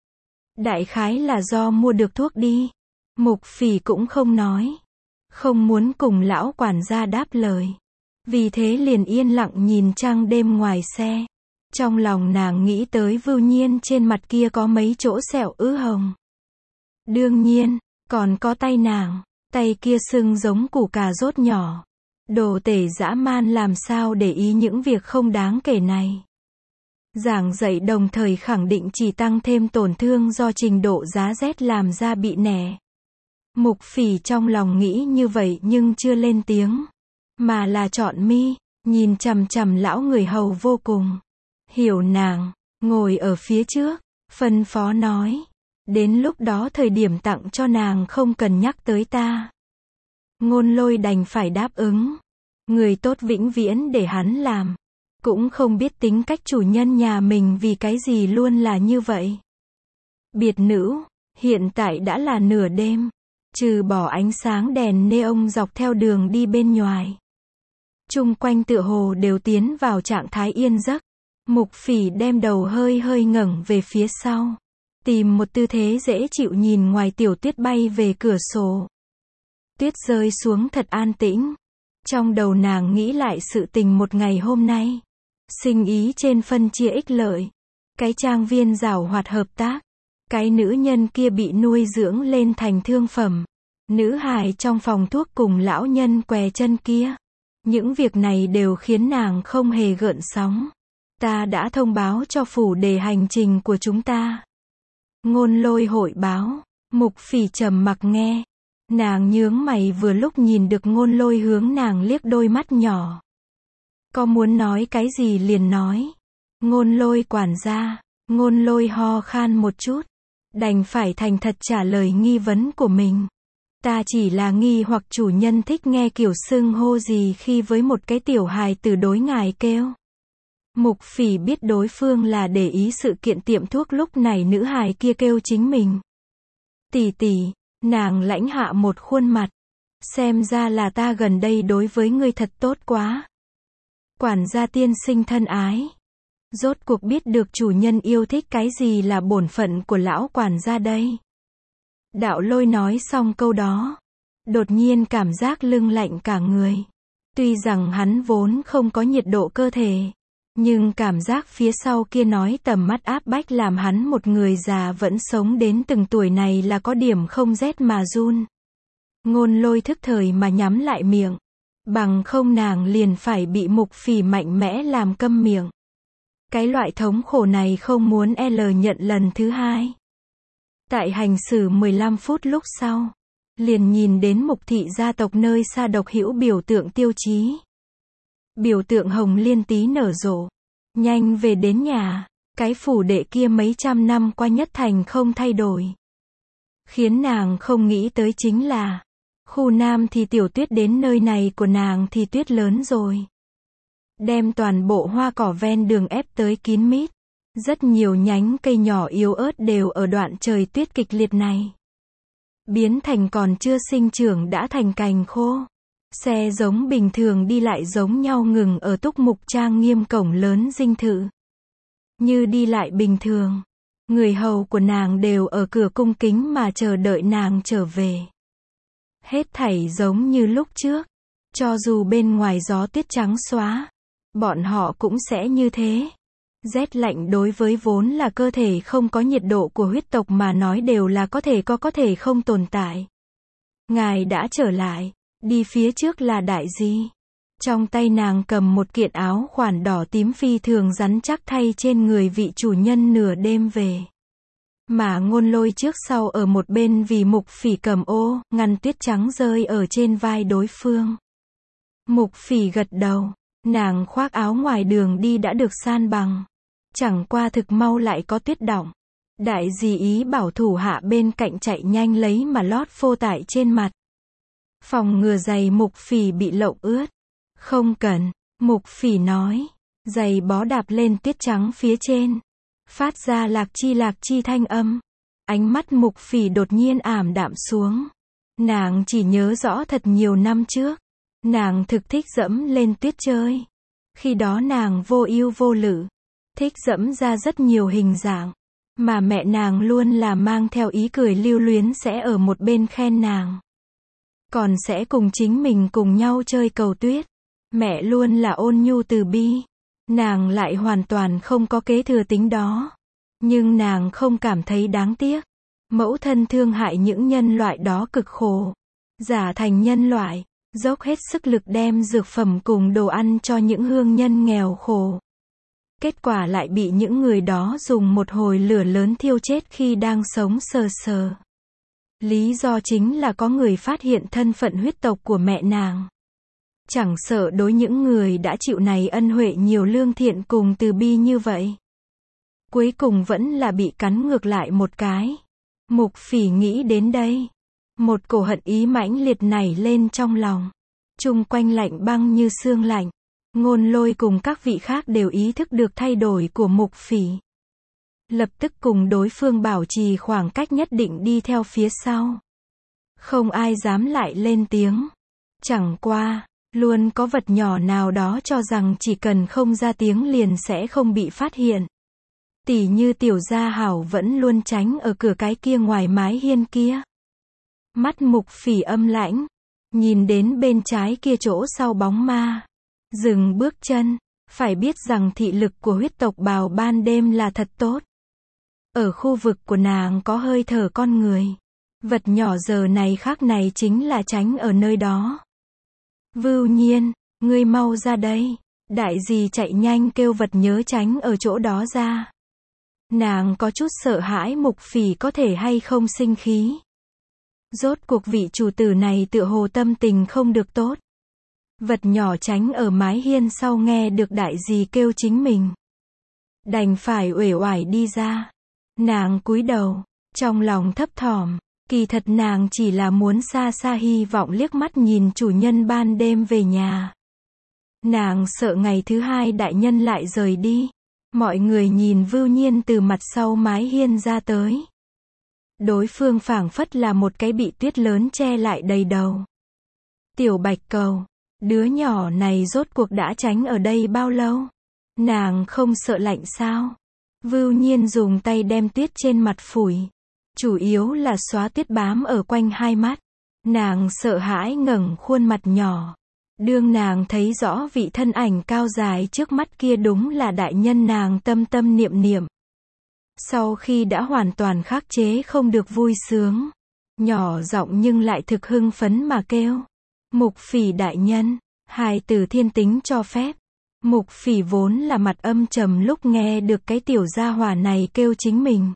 Đại khái là do mua được thuốc đi. Mục Phỉ cũng không nói. Không muốn cùng lão quản gia đáp lời. Vì thế liền yên lặng nhìn trăng đêm ngoài xe. Trong lòng nàng nghĩ tới Vưu Nhiên trên mặt kia có mấy chỗ sẹo ứ hồng. Đương nhiên, còn có tay nàng. Tay kia sưng giống củ cà rốt nhỏ. Đồ tể dã man làm sao để ý những việc không đáng kể này. Giảng dạy đồng thời khẳng định chỉ tăng thêm tổn thương do trình độ giá rét làm ra bị nẻ. Mục Phỉ trong lòng nghĩ như vậy nhưng chưa lên tiếng. Mà là trọn mi, nhìn chằm chằm lão người hầu vô cùng. Hiểu nàng, ngồi ở phía trước, phân phó nói. Đến lúc đó thời điểm tặng cho nàng không cần nhắc tới ta. Ngôn Lôi đành phải đáp ứng. Người tốt vĩnh viễn để hắn làm. Cũng không biết tính cách chủ nhân nhà mình vì cái gì luôn là như vậy. Biệt nữ, hiện tại đã là nửa đêm. Trừ bỏ ánh sáng đèn neon dọc theo đường đi bên ngoài. Chung quanh tựa hồ đều tiến vào trạng thái yên giấc. Mục Phỉ đem đầu hơi hơi ngẩng về phía sau. Tìm một tư thế dễ chịu nhìn ngoài tiểu tuyết bay về cửa sổ. Tuyết rơi xuống thật an tĩnh. Trong đầu nàng nghĩ lại sự tình một ngày hôm nay. Sinh ý trên phân chia ích lợi. Cái trang viên giảo hoạt hợp tác. Cái nữ nhân kia bị nuôi dưỡng lên thành thương phẩm. Nữ hài trong phòng thuốc cùng lão nhân què chân kia. Những việc này đều khiến nàng không hề gợn sóng. Ta đã thông báo cho phủ đề hành trình của chúng ta. Ngôn Lôi hội báo. Mục Phỉ trầm mặc nghe. Nàng nhướng mày vừa lúc nhìn được Ngôn Lôi hướng nàng liếc đôi mắt nhỏ. Có muốn nói cái gì liền nói. Ngôn Lôi quản gia. Ngôn Lôi ho khan một chút. Đành phải thành thật trả lời nghi vấn của mình. Ta chỉ là nghi hoặc chủ nhân thích nghe kiểu xưng hô gì khi với một cái tiểu hài tử đối ngài kêu. Mục Phỉ biết đối phương là để ý sự kiện tiệm thuốc, lúc này nữ hài kia kêu chính mình. Tỷ tỷ, nàng lãnh hạ một khuôn mặt. Xem ra là ta gần đây đối với ngươi thật tốt quá. Quản gia tiên sinh thân ái. Rốt cuộc biết được chủ nhân yêu thích cái gì là bổn phận của lão quản gia đây. Đạo Lôi nói xong câu đó. Đột nhiên cảm giác lưng lạnh cả người. Tuy rằng hắn vốn không có nhiệt độ cơ thể. Nhưng cảm giác phía sau kia nói tầm mắt áp bách làm hắn một người già vẫn sống đến từng tuổi này là có điểm không rét mà run. Ngôn Lôi thức thời mà nhắm lại miệng. Bằng không nàng liền phải bị Mục Phỉ mạnh mẽ làm câm miệng. Cái loại thống khổ này không muốn L nhận lần thứ hai. Tại hành xử mười lăm phút lúc sau, liền nhìn đến Mục thị gia tộc nơi xa độc hữu biểu tượng tiêu chí. Biểu tượng hồng liên tí nở rộ. Nhanh về đến nhà, cái phủ đệ kia mấy trăm năm qua nhất thành không thay đổi. Khiến nàng không nghĩ tới chính là, khu Nam thì tiểu tuyết đến nơi này của nàng thì tuyết lớn rồi. Đem toàn bộ hoa cỏ ven đường ép tới kín mít. Rất nhiều nhánh cây nhỏ yếu ớt đều ở đoạn trời tuyết kịch liệt này. Biến thành còn chưa sinh trưởng đã thành cành khô. Xe giống bình thường đi lại giống nhau ngừng ở túc mục trang nghiêm cổng lớn dinh thự. Như đi lại bình thường. Người hầu của nàng đều ở cửa cung kính mà chờ đợi nàng trở về. Hết thảy giống như lúc trước. Cho dù bên ngoài gió tuyết trắng xóa, bọn họ cũng sẽ như thế. Rét lạnh đối với vốn là cơ thể không có nhiệt độ của huyết tộc mà nói đều là có thể có có thể không tồn tại. Ngài đã trở lại, đi phía trước là đại gì? Trong tay nàng cầm một kiện áo khoản đỏ tím phi thường rắn chắc thay trên người vị chủ nhân nửa đêm về. Mà Ngôn Lôi trước sau ở một bên vì Mục Phỉ cầm ô, ngăn tuyết trắng rơi ở trên vai đối phương. Mục Phỉ gật đầu, nàng khoác áo ngoài đường đi đã được san bằng. Chẳng qua thực mau lại có tuyết đọng. Đại dì ý bảo thủ hạ bên cạnh chạy nhanh lấy mà lót phô tải trên mặt. Phòng ngừa giày Mục Phỉ bị lậu ướt. Không cần, Mục Phỉ nói. Giày bó đạp lên tuyết trắng phía trên. Phát ra lạc chi lạc chi thanh âm. Ánh mắt Mục Phỉ đột nhiên ảm đạm xuống. Nàng chỉ nhớ rõ thật nhiều năm trước. Nàng thực thích dẫm lên tuyết chơi. Khi đó nàng vô ưu vô lự. Thích dẫm ra rất nhiều hình dạng. Mà mẹ nàng luôn là mang theo ý cười lưu luyến sẽ ở một bên khen nàng. Còn sẽ cùng chính mình cùng nhau chơi cầu tuyết. Mẹ luôn là ôn nhu từ bi. Nàng lại hoàn toàn không có kế thừa tính đó. Nhưng nàng không cảm thấy đáng tiếc. Mẫu thân thương hại những nhân loại đó cực khổ. Giả thành nhân loại. Dốc hết sức lực đem dược phẩm cùng đồ ăn cho những hương nhân nghèo khổ. Kết quả lại bị những người đó dùng một hồi lửa lớn thiêu chết khi đang sống sờ sờ. Lý do chính là có người phát hiện thân phận huyết tộc của mẹ nàng. Chẳng sợ đối những người đã chịu này ân huệ nhiều lương thiện cùng từ bi như vậy. Cuối cùng vẫn là bị cắn ngược lại một cái. Mục Phỉ nghĩ đến đây. Một cổ hận ý mãnh liệt nảy lên trong lòng. Chung quanh lạnh băng như xương lạnh. Ngôn Lôi cùng các vị khác đều ý thức được thay đổi của Mục Phỉ. Lập tức cùng đối phương bảo trì khoảng cách nhất định đi theo phía sau. Không ai dám lại lên tiếng. Chẳng qua, luôn có vật nhỏ nào đó cho rằng chỉ cần không ra tiếng liền sẽ không bị phát hiện. Tỉ như Tiểu Gia Hảo vẫn luôn tránh ở cửa cái kia ngoài mái hiên kia. Mắt Mục Phỉ âm lãnh, nhìn đến bên trái kia chỗ sau bóng ma. Dừng bước chân, phải biết rằng thị lực của huyết tộc bào ban đêm là thật tốt. Ở khu vực của nàng có hơi thở con người. Vật nhỏ giờ này khác này chính là tránh ở nơi đó. Vưu Nhiên, ngươi mau ra đây. Đại dì chạy nhanh kêu vật nhớ tránh ở chỗ đó ra. Nàng có chút sợ hãi Mục Phỉ có thể hay không sinh khí. Rốt cuộc vị chủ tử này tựa hồ tâm tình không được tốt. Vật nhỏ tránh ở mái hiên sau nghe được đại dì kêu chính mình. Đành phải uể oải đi ra. Nàng cúi đầu, trong lòng thấp thỏm. Kỳ thật nàng chỉ là muốn xa xa hy vọng liếc mắt nhìn chủ nhân ban đêm về nhà. Nàng sợ ngày thứ hai đại nhân lại rời đi. Mọi người nhìn Vưu Nhiên từ mặt sau mái hiên ra tới. Đối phương phảng phất là một cái bị tuyết lớn che lại đầy đầu. Tiểu Bạch Cầu, đứa nhỏ này rốt cuộc đã tránh ở đây bao lâu? Nàng không sợ lạnh sao? Vưu Nhiên dùng tay đem tuyết trên mặt phủi. Chủ yếu là xóa tuyết bám ở quanh hai mắt. Nàng sợ hãi ngẩng khuôn mặt nhỏ. Đương nàng thấy rõ vị thân ảnh cao dài trước mắt kia đúng là đại nhân nàng tâm tâm niệm niệm. Sau khi đã hoàn toàn khắc chế không được vui sướng, nhỏ giọng nhưng lại thực hưng phấn mà kêu. Mục Phỉ đại nhân, hài tử thiên tính cho phép. Mục Phỉ vốn là mặt âm trầm lúc nghe được cái tiểu gia hỏa này kêu chính mình.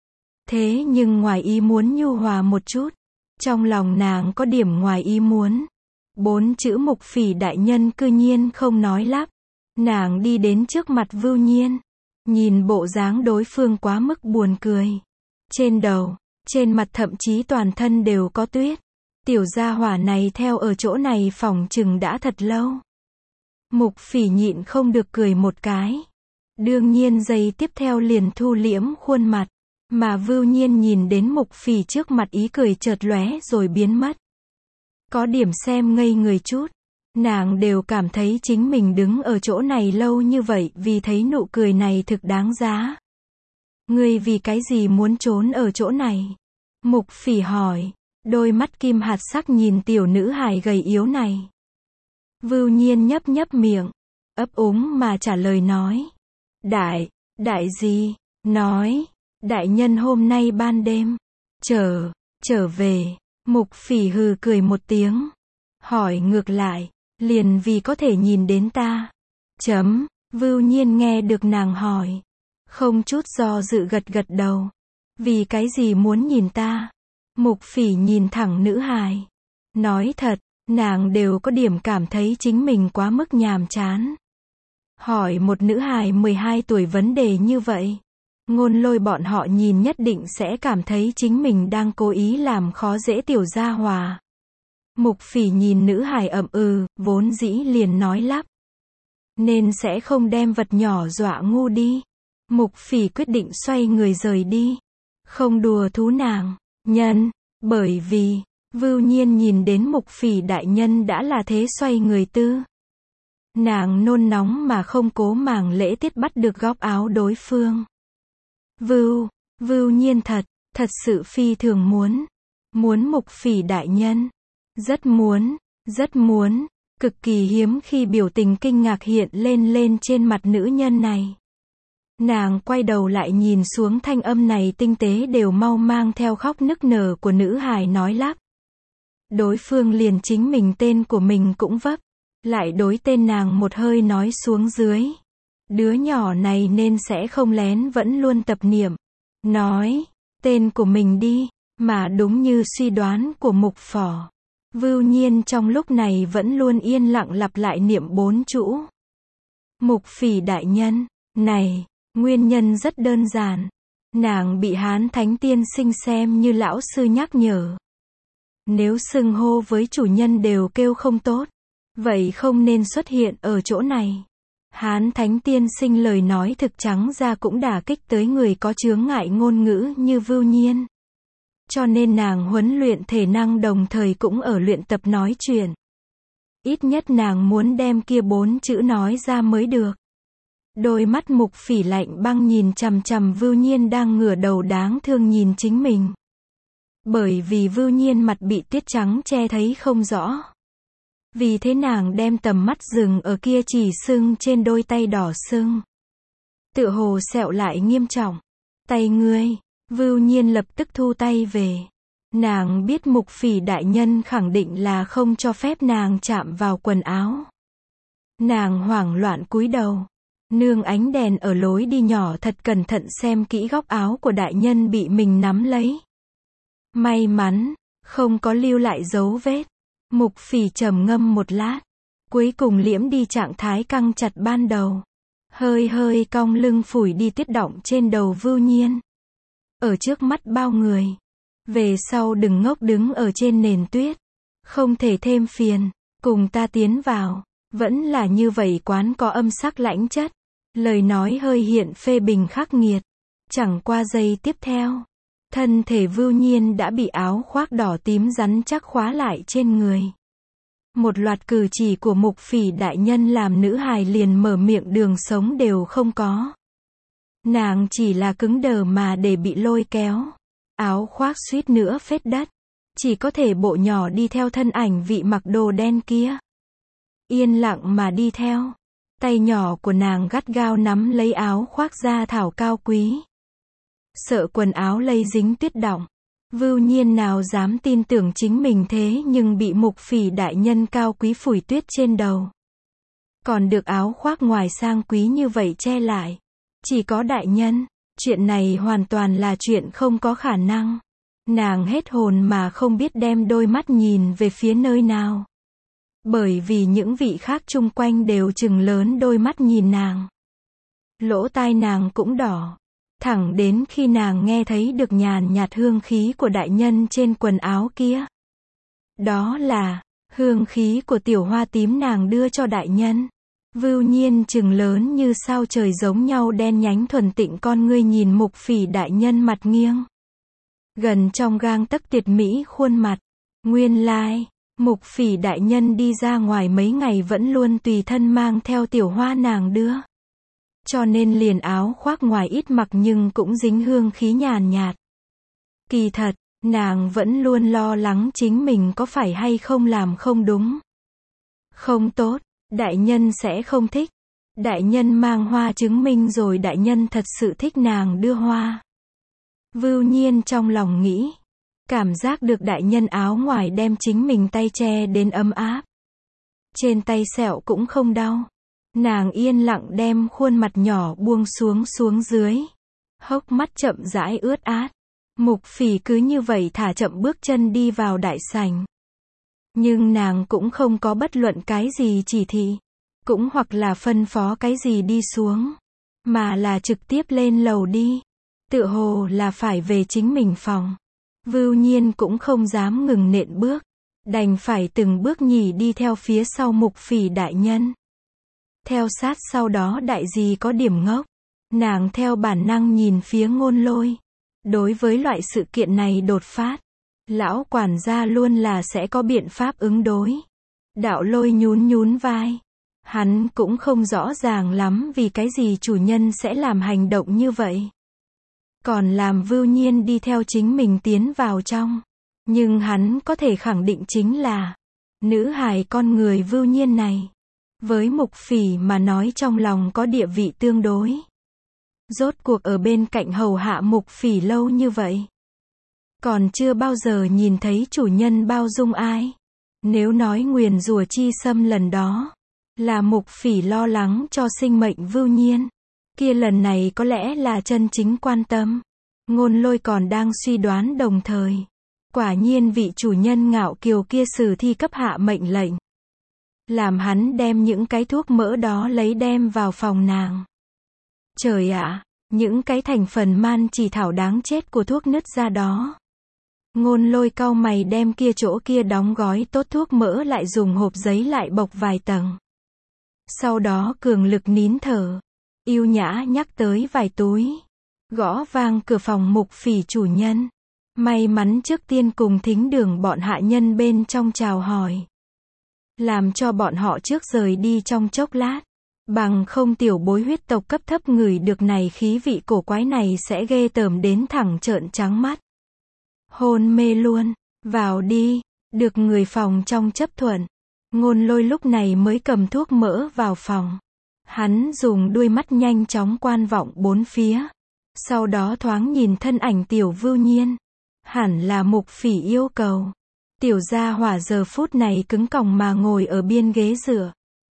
Thế nhưng ngoài ý muốn nhu hòa một chút. Trong lòng nàng có điểm ngoài ý muốn. Bốn chữ Mục Phỉ đại nhân cư nhiên không nói lắp. Nàng đi đến trước mặt Vưu Nhiên. Nhìn bộ dáng đối phương quá mức buồn cười. Trên đầu, trên mặt thậm chí toàn thân đều có tuyết. Tiểu gia hỏa này theo ở chỗ này phỏng chừng đã thật lâu. Mục Phỉ nhịn không được cười một cái. Đương nhiên giây tiếp theo liền thu liễm khuôn mặt. Mà Vưu Nhiên nhìn đến Mục Phỉ trước mặt ý cười chợt lóe rồi biến mất. Có điểm xem ngây người chút. Nàng đều cảm thấy chính mình đứng ở chỗ này lâu như vậy vì thấy nụ cười này thực đáng giá. Ngươi vì cái gì muốn trốn ở chỗ này? Mục Phỉ hỏi. Đôi mắt kim hạt sắc nhìn tiểu nữ hài gầy yếu này. Vưu Nhiên nhấp nhấp miệng. Ấp úng mà trả lời nói. Đại, đại gì? Nói. Đại nhân hôm nay ban đêm. Trở, trở về. Mục Phỉ hừ cười một tiếng. Hỏi ngược lại. Liền vì có thể nhìn đến ta. Chấm. Vưu Nhiên nghe được nàng hỏi. Không chút do dự gật gật đầu. Vì cái gì muốn nhìn ta? Mục Phỉ nhìn thẳng nữ hài. Nói thật, nàng đều có điểm cảm thấy chính mình quá mức nhàm chán. Hỏi một nữ hài mười hai tuổi vấn đề như vậy. Ngôn Lôi bọn họ nhìn nhất định sẽ cảm thấy chính mình đang cố ý làm khó dễ tiểu gia hòa. Mục Phỉ nhìn nữ hài ậm ừ, vốn dĩ liền nói lắp. Nên sẽ không đem vật nhỏ dọa ngu đi. Mục Phỉ quyết định xoay người rời đi. Không đùa thú nàng. Nhân, bởi vì, Vưu Nhiên nhìn đến Mục Phỉ đại nhân đã là thế xoay người tư. Nàng nôn nóng mà không cố màng lễ tiết bắt được góc áo đối phương. Vưu, Vưu Nhiên thật, thật sự phi thường muốn. Muốn Mục Phỉ đại nhân. Rất muốn, rất muốn, cực kỳ hiếm khi biểu tình kinh ngạc hiện lên lên trên mặt nữ nhân này. Nàng quay đầu lại nhìn xuống thanh âm này tinh tế đều mau mang theo khóc nức nở của nữ hài nói lắp. Đối phương liền chính mình tên của mình cũng vấp. Lại đối tên nàng một hơi nói xuống dưới. Đứa nhỏ này nên sẽ không lén vẫn luôn tập niệm. Nói, tên của mình đi, mà đúng như suy đoán của Mục Phỏ. Vưu Nhiên trong lúc này vẫn luôn yên lặng lặp lại niệm bốn chữ. Mục Phỉ đại nhân, này. Nguyên nhân rất đơn giản. Nàng bị Hán Thánh Tiên Sinh xem như lão sư nhắc nhở. Nếu xưng hô với chủ nhân đều kêu không tốt, vậy không nên xuất hiện ở chỗ này. Hán Thánh Tiên Sinh lời nói thực trắng ra cũng đả kích tới người có chướng ngại ngôn ngữ như Vưu Nhiên. Cho nên nàng huấn luyện thể năng đồng thời cũng ở luyện tập nói chuyện. Ít nhất nàng muốn đem kia bốn chữ nói ra mới được. Đôi mắt Mục Phỉ lạnh băng nhìn chằm chằm Vưu Nhiên đang ngửa đầu đáng thương nhìn chính mình. Bởi vì Vưu Nhiên mặt bị tuyết trắng che thấy không rõ. Vì thế nàng đem tầm mắt dừng ở kia chỉ sưng trên đôi tay đỏ sưng. Tựa hồ sẹo lại nghiêm trọng. Tay ngươi, Vưu Nhiên lập tức thu tay về. Nàng biết Mục Phỉ đại nhân khẳng định là không cho phép nàng chạm vào quần áo. Nàng hoảng loạn cúi đầu. Nương ánh đèn ở lối đi nhỏ thật cẩn thận xem kỹ góc áo của đại nhân bị mình nắm lấy. May mắn, không có lưu lại dấu vết. Mục Phỉ trầm ngâm một lát. Cuối cùng liễm đi trạng thái căng chặt ban đầu. Hơi hơi cong lưng phủi đi tuyết đọng trên đầu Vưu Nhiên. Ở trước mắt bao người. Về sau đừng ngốc đứng ở trên nền tuyết. Không thể thêm phiền. Cùng ta tiến vào. Vẫn là như vậy quán có âm sắc lãnh chất. Lời nói hơi hiện phê bình khắc nghiệt. Chẳng qua giây tiếp theo. Thân thể Vưu Nhiên đã bị áo khoác đỏ tím rắn chắc khóa lại trên người. Một loạt cử chỉ của Mục Phỉ đại nhân làm nữ hài liền mở miệng đường sống đều không có. Nàng chỉ là cứng đờ mà để bị lôi kéo. Áo khoác suýt nữa phết đất. Chỉ có thể bộ nhỏ đi theo thân ảnh vị mặc đồ đen kia. yên lặng mà đi theo. Tay nhỏ của nàng gắt gao nắm lấy áo khoác da thảo cao quý. Sợ quần áo lây dính tuyết đọng. Vưu Nhiên nào dám tin tưởng chính mình thế nhưng bị Mục Phỉ đại nhân cao quý phủi tuyết trên đầu. Còn được áo khoác ngoài sang quý như vậy che lại. Chỉ có đại nhân. Chuyện này hoàn toàn là chuyện không có khả năng. Nàng hết hồn mà không biết đem đôi mắt nhìn về phía nơi nào. Bởi vì những vị khác chung quanh đều trừng lớn đôi mắt nhìn nàng. Lỗ tai nàng cũng đỏ. Thẳng đến khi nàng nghe thấy được nhàn nhạt hương khí của đại nhân trên quần áo kia. Đó là hương khí của tiểu hoa tím nàng đưa cho đại nhân. Vưu Nhiên trừng lớn như sao trời giống nhau đen nhánh thuần tịnh con ngươi nhìn Mục Phỉ đại nhân mặt nghiêng. Gần trong gang tấc tuyệt mỹ khuôn mặt. Nguyên lai, Mục Phỉ đại nhân đi ra ngoài mấy ngày vẫn luôn tùy thân mang theo tiểu hoa nàng đưa. Cho nên liền áo khoác ngoài ít mặc nhưng cũng dính hương khí nhàn nhạt. Kỳ thật, nàng vẫn luôn lo lắng chính mình có phải hay không làm không đúng. Không tốt, đại nhân sẽ không thích. Đại nhân mang hoa chứng minh rồi đại nhân thật sự thích nàng đưa hoa. Vưu Nhiên trong lòng nghĩ. Cảm giác được đại nhân áo ngoài đem chính mình tay che đến ấm áp. Trên tay sẹo cũng không đau. Nàng yên lặng đem khuôn mặt nhỏ buông xuống xuống dưới. Hốc mắt chậm rãi ướt át. Mục Phỉ cứ như vậy thả chậm bước chân đi vào đại sảnh. Nhưng nàng cũng không có bất luận cái gì chỉ thị. Cũng hoặc là phân phó cái gì đi xuống. Mà là trực tiếp lên lầu đi. Tựa hồ là phải về chính mình phòng. Vưu Nhiên cũng không dám ngừng nện bước. Đành phải từng bước nhỉ đi theo phía sau Mục Phỉ đại nhân. Theo sát sau đó đại gì có điểm ngốc. Nàng theo bản năng nhìn phía Ngôn Lôi. Đối với loại sự kiện này đột phát. Lão quản gia luôn là sẽ có biện pháp ứng đối. Đạo Lôi nhún nhún vai. Hắn cũng không rõ ràng lắm vì cái gì chủ nhân sẽ làm hành động như vậy. Còn làm Vưu Nhiên đi theo chính mình tiến vào trong. Nhưng hắn có thể khẳng định chính là nữ hài con người Vưu Nhiên này. Với Mục Phỉ mà nói trong lòng có địa vị tương đối. Rốt cuộc ở bên cạnh hầu hạ Mục Phỉ lâu như vậy. Còn chưa bao giờ nhìn thấy chủ nhân bao dung ai. Nếu nói nguyền rủa chi xâm lần đó. Là Mục Phỉ lo lắng cho sinh mệnh Vưu Nhiên. Kia lần này có lẽ là chân chính quan tâm. Ngôn Lôi còn đang suy đoán đồng thời. Quả nhiên vị chủ nhân ngạo kiều kia sử thi cấp hạ mệnh lệnh. Làm hắn đem những cái thuốc mỡ đó lấy đem vào phòng nàng. Trời ạ, những cái thành phần man chỉ thảo đáng chết của thuốc nứt ra đó. Ngôn Lôi cau mày đem kia chỗ kia đóng gói tốt thuốc mỡ lại dùng hộp giấy lại bọc vài tầng. Sau đó cường lực nín thở. Yêu nhã nhắc tới vài túi. Gõ vang cửa phòng Mục Phỉ chủ nhân. May mắn trước tiên cùng thính đường bọn hạ nhân bên trong chào hỏi. Làm cho bọn họ trước rời đi trong chốc lát. Bằng không tiểu bối huyết tộc cấp thấp ngửi được này khí vị cổ quái này sẽ ghê tởm đến thẳng trợn trắng mắt. Hôn mê luôn. Vào đi. Được người phòng trong chấp thuận. Ngôn Lôi lúc này mới cầm thuốc mỡ vào phòng. Hắn dùng đuôi mắt nhanh chóng quan vọng bốn phía. Sau đó thoáng nhìn thân ảnh tiểu Vưu Nhiên. Hẳn là Mục Phỉ yêu cầu. Tiểu gia hỏa giờ phút này cứng còng mà ngồi ở biên ghế dựa.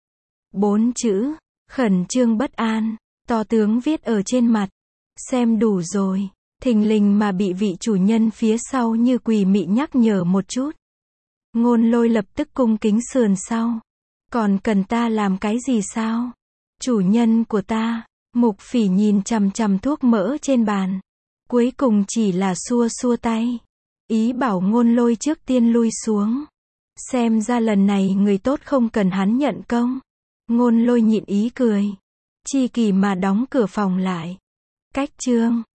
Bốn chữ, khẩn trương bất an, to tướng viết ở trên mặt. Xem đủ rồi, thình lình mà bị vị chủ nhân phía sau như quỷ mị nhắc nhở một chút. Ngôn Lôi lập tức cung kính sườn sau. Còn cần ta làm cái gì sao? Chủ nhân của ta. Mục Phỉ nhìn chằm chằm thuốc mỡ trên bàn. Cuối cùng chỉ là xua xua tay. Ý bảo Ngôn Lôi trước tiên lui xuống. Xem ra lần này người tốt không cần hắn nhận công. Ngôn Lôi nhịn ý cười. Chi kỳ mà đóng cửa phòng lại. Cách chương